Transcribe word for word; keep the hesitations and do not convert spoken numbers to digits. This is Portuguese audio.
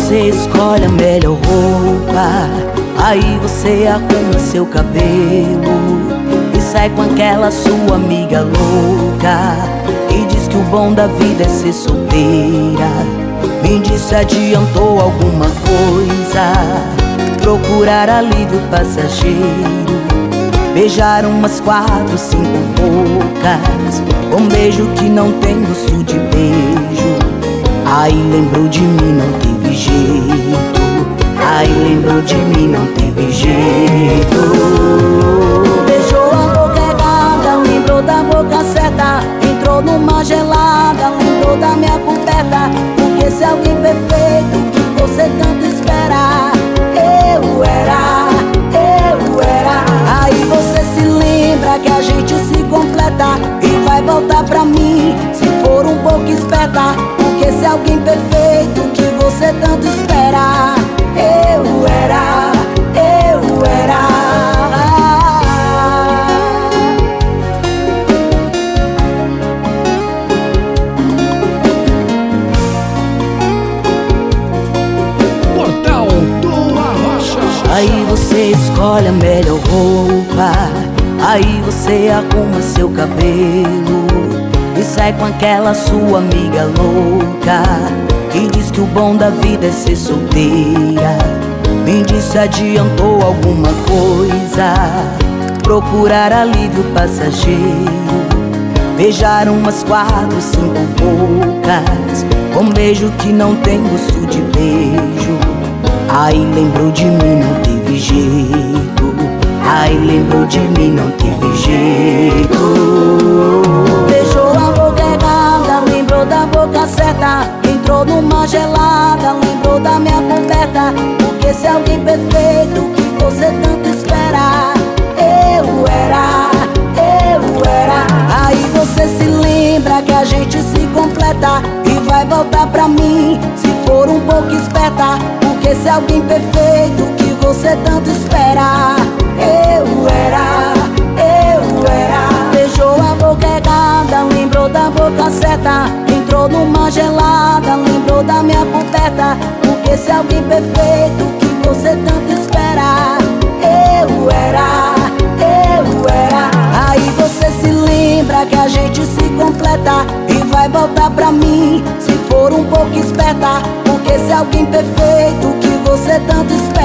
você escolhe a melhor roupa, aí você arruma seu cabelo e sai com aquela sua amiga louca e diz que o bom da vida é ser solteira. Me diz se adiantou alguma coisa, procurar alívio passageiro, beijar umas quatro, cinco bocas, um beijo que não tem gosto de beijo. Aí lembrou de mim, não teve jeito. Aí lembrou de mim, não teve jeito. Beijou a boca errada, lembrou da boca certa, entrou numa gelada, lembrou da minha coberta. Porque se alguém perfeito que você tanto espera, eu era, eu era. Aí você se lembra que a gente se completa e vai voltar pra mim se for um pouco esperta. Porque se alguém perfeito que você tanto espera, eu era, eu era. Portal do Arrocha. Aí você escolhe a melhor roupa, aí você arruma seu cabelo e sai com aquela sua amiga louca e diz que o bom da vida é ser solteira. Me diz se adiantou alguma coisa, procurar alívio passageiro, beijar umas quatro, cinco bocas, um beijo que não tem gosto de beijo. Aí lembrou de mim, não teve jeito. Aí lembrou de mim, não teve jeito. Beijou a boca errada, lembrou da boca certa, entrou numa gelada, lembrou da minha coberta. Porque se alguém perfeito que você tanto espera, eu era, eu era. Aí você se lembra que a gente se completa e vai voltar pra mim se for um pouco esperta. Porque se alguém perfeito que você tanto espera, eu era, eu era. Beijou a boca errada, lembrou da boca certa, entrou numa gelada, lembrou da minha coberta. Porque se alguém perfeito que você tanto espera, eu era, eu era. Aí você se lembra que a gente se completa e vai voltar pra mim se for um pouco esperta. Porque se alguém perfeito que você tanto espera,